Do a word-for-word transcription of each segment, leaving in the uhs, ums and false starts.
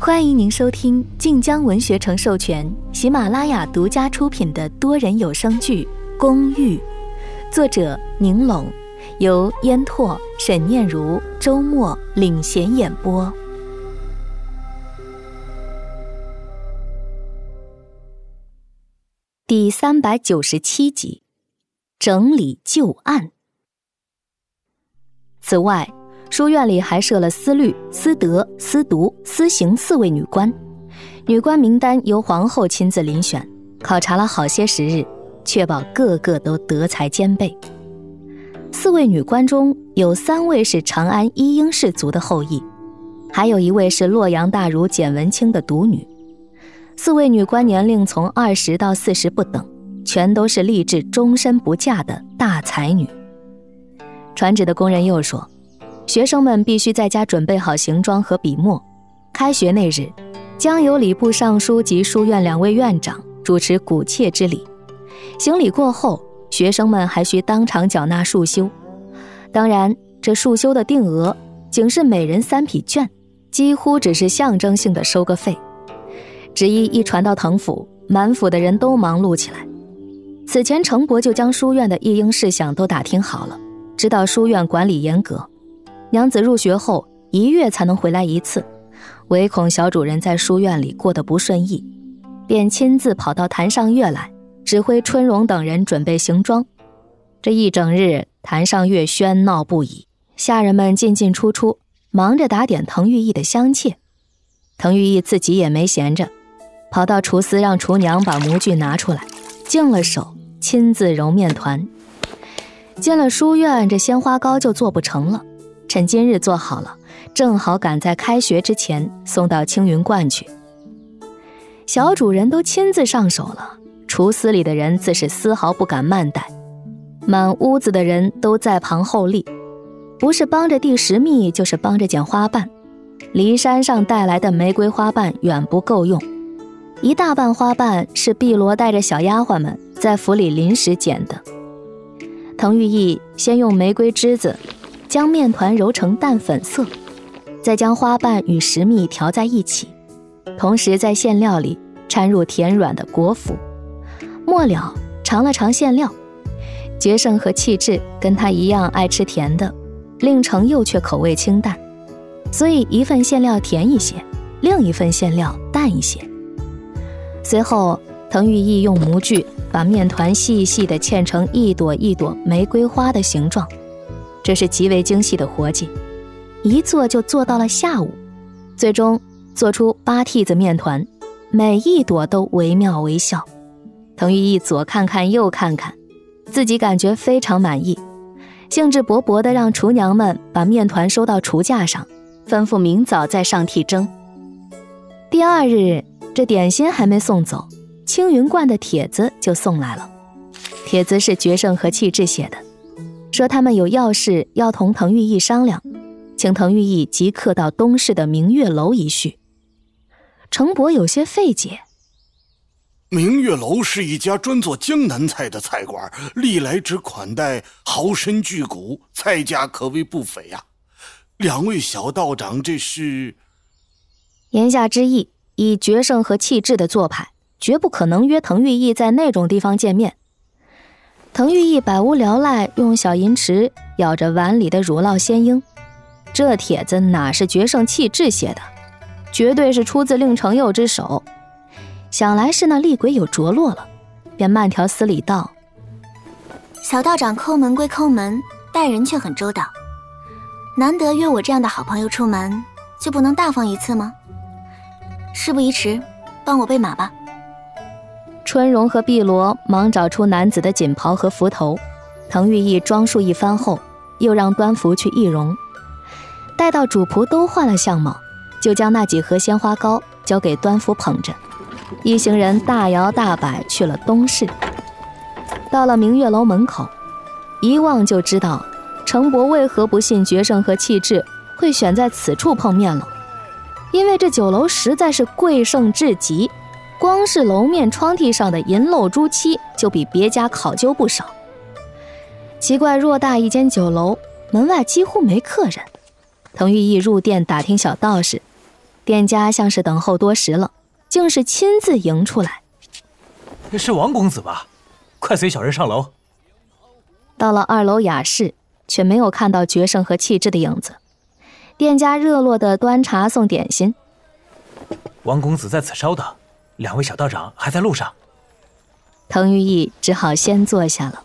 欢迎您收听晋江文学城授权、喜马拉雅独家出品的多人有声剧《公寓》，作者宁拢，由烟拓、沈念如、周末领衔演播。第三百九十七集，整理旧案。此外，书院里还设了司律、司德、司读、司刑四位女官，女官名单由皇后亲自遴选，考察了好些时日，确保个个都德才兼备。四位女官中有三位是长安一应氏族的后裔，还有一位是洛阳大儒简文清的独女。四位女官年龄从二十到四十不等，全都是立志终身不嫁的大才女。传旨的工人又说，学生们必须在家准备好行装和笔墨。开学那日，将由礼部尚书及书院两位院长主持鼓切之礼。行礼过后，学生们还需当场缴纳束修。当然，这束修的定额仅是每人三匹绢，几乎只是象征性的收个费。旨意一传到滕府，满府的人都忙碌起来。此前程伯就将书院的一应事项都打听好了，知道书院管理严格，娘子入学后一月才能回来一次，唯恐小主人在书院里过得不顺意，便亲自跑到坛上月来，指挥春荣等人准备行装。这一整日，坛上月喧闹不已，下人们进进出出，忙着打点滕玉意的香切。滕玉意自己也没闲着，跑到厨司让厨娘把模具拿出来，净了手，亲自揉面团。进了书院，这鲜花糕就做不成了，趁今日做好了，正好赶在开学之前送到青云观去。小主人都亲自上手了，厨司里的人自是丝毫不敢慢待，满屋子的人都在旁候立，不是帮着递食蜜，就是帮着捡花瓣。离山上带来的玫瑰花瓣远不够用，一大半花瓣是碧罗带着小丫鬟们在府里临时捡的。滕玉意先用玫瑰栀子将面团揉成淡粉色，再将花瓣与食蜜调在一起，同时在馅料里掺入甜软的果脯。末了尝了尝馅料，决胜和气质跟他一样爱吃甜的，令程又却口味清淡，所以一份馅料甜一些，另一份馅料淡一些。随后滕玉意用模具把面团细细地嵌成一朵一朵玫瑰花的形状，这是极为精细的活计，一做就做到了下午，最终做出八屉子面团，每一朵都惟妙惟肖。滕玉意左看看右看看，自己感觉非常满意，兴致勃勃地让厨娘们把面团收到厨架上，吩咐明早再上屉蒸。第二日，这点心还没送走，青云观的帖子就送来了。帖子是决胜和气质写的，说他们有要事要同滕玉意商量，请滕玉意即刻到东市的明月楼一叙。程伯有些费解， 明月楼是一家专做江南菜的菜馆，历来只款待豪绅巨贾，菜价可谓不菲呀、啊。两位小道长这是…… 言下之意，以决胜和气质的做派，绝不可能约滕玉意在那种地方见面。滕玉意百无聊赖，用小银匙舀着碗里的乳酪鲜樱。这帖子哪是决胜气质写的，绝对是出自令程佑之手。想来是那厉鬼有着落了，便慢条斯理道： 小道长抠门归抠门，待人却很周到，难得约我这样的好朋友出门，就不能大方一次吗？事不宜迟，帮我备马吧。 春荣和碧罗忙找出男子的锦袍和幞头，滕玉意装束一番后，又让端服去易容。待到主仆都换了相貌，就将那几盒鲜花糕交给端服捧着，一行人大摇大摆去了东市。到了明月楼门口，一望就知道程伯为何不信决胜和气质会选在此处碰面了，因为这酒楼实在是贵盛至极，光是楼面窗屉上的银镂朱漆就比别家考究不少。奇怪，偌大一间酒楼，门外几乎没客人。滕玉意入店打听小道士， 店家像是等候多时了，竟是亲自迎出来。 是王公子吧？快随小人上楼。 到了二楼雅室，却没有看到决胜和气质的影子。店家热络地端茶送点心。 王公子在此稍等，两位小道长还在路上。 滕玉义只好先坐下了。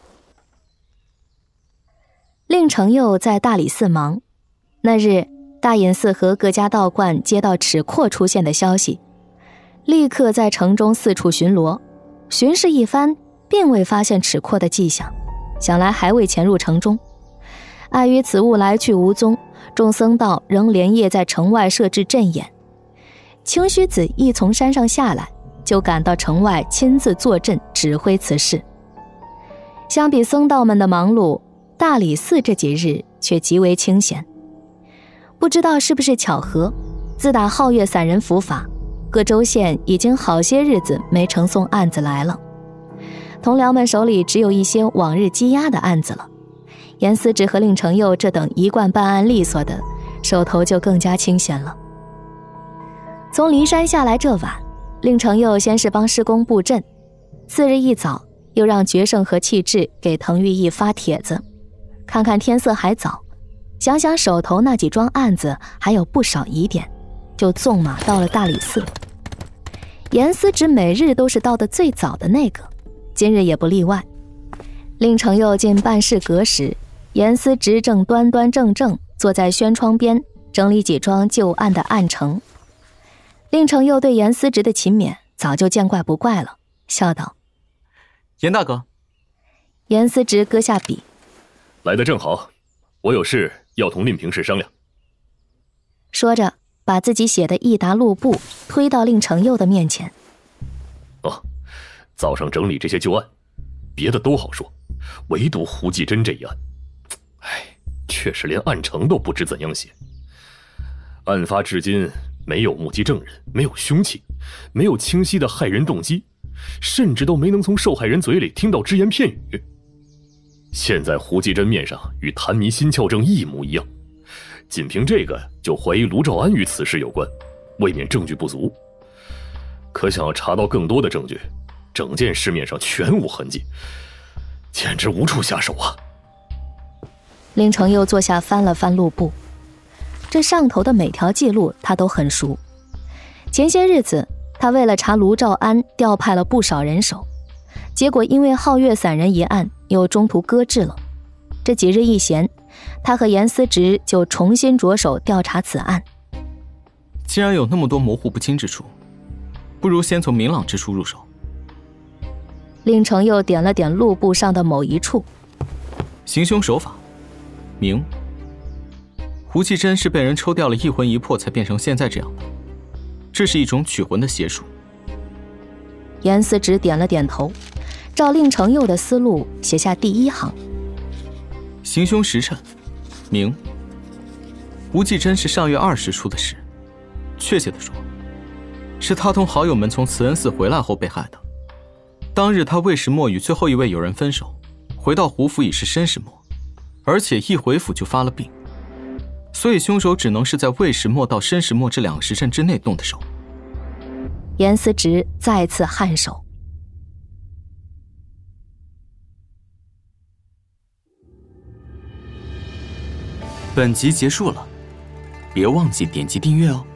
令程佑在大理寺忙，那日大隐寺和各家道观接到齿阔出现的消息，立刻在城中四处巡逻，巡视一番，并未发现齿阔的迹象，想来还未潜入城中。碍于此物来去无踪，众僧道仍连夜在城外设置阵眼。清虚子一从山上下来，就赶到城外亲自坐镇指挥此事。相比僧道们的忙碌，大理寺这几日却极为清闲。不知道是不是巧合，自打皓月散人伏法，各州县已经好些日子没呈送案子来了，同僚们手里只有一些往日积压的案子了。严思直和令程佑这等一贯办案利索的，手头就更加清闲了。从骊山下来这晚，令程佑先是帮施工布阵，次日一早又让决胜和气质给滕玉义发帖子，看看天色还早，想想手头那几桩案子还有不少疑点，就纵马到了大理寺。严思直每日都是到的最早的那个，今日也不例外。令程佑进办事阁时，严思直正端端正正坐在轩窗边整理几桩旧案的案程。令程佑对严思直的勤勉早就见怪不怪了，笑道： 严大哥。 严思直搁下笔： 来得正好，我有事要同令平氏商量。 说着把自己写的一沓录簿推到令程佑的面前。 哦，早上整理这些旧案，别的都好说，唯独胡继珍这一案，哎，确实连案程都不知怎样写。案发至今没有目击证人，没有凶器，没有清晰的害人动机，甚至都没能从受害人嘴里听到只言片语。现在胡继珍面上与谭迷心窍症一模一样，仅凭这个就怀疑卢兆安与此事有关，未免证据不足。可想要查到更多的证据，整件事面上全无痕迹，简直无处下手啊！ 令程佑坐下翻了翻录簿，这上头的每条记录他都很熟。前些日子他为了查卢兆安调派了不少人手，结果因为皓月散人一案又中途搁置了。这几日一闲，他和严思直就重新着手调查此案。 既然有那么多模糊不清之处，不如先从明朗之处入手。 令程佑点了点录簿上的某一处： 行凶手法明，胡继珍是被人抽掉了一魂一魄才变成现在这样的，这是一种取魂的邪术。 严思直点了点头，照令程佑的思路写下第一行： 行凶时辰明，胡继珍是上月二十出的事，确切的说，是他同好友们从慈恩寺回来后被害的。当日他未时末与最后一位友人分手，回到胡府已是申时末，而且一回府就发了病，所以凶手只能是在未时末到申时末这两个时辰之内动的手。 严思直再次颔首。 本集结束了，别忘记点击订阅哦。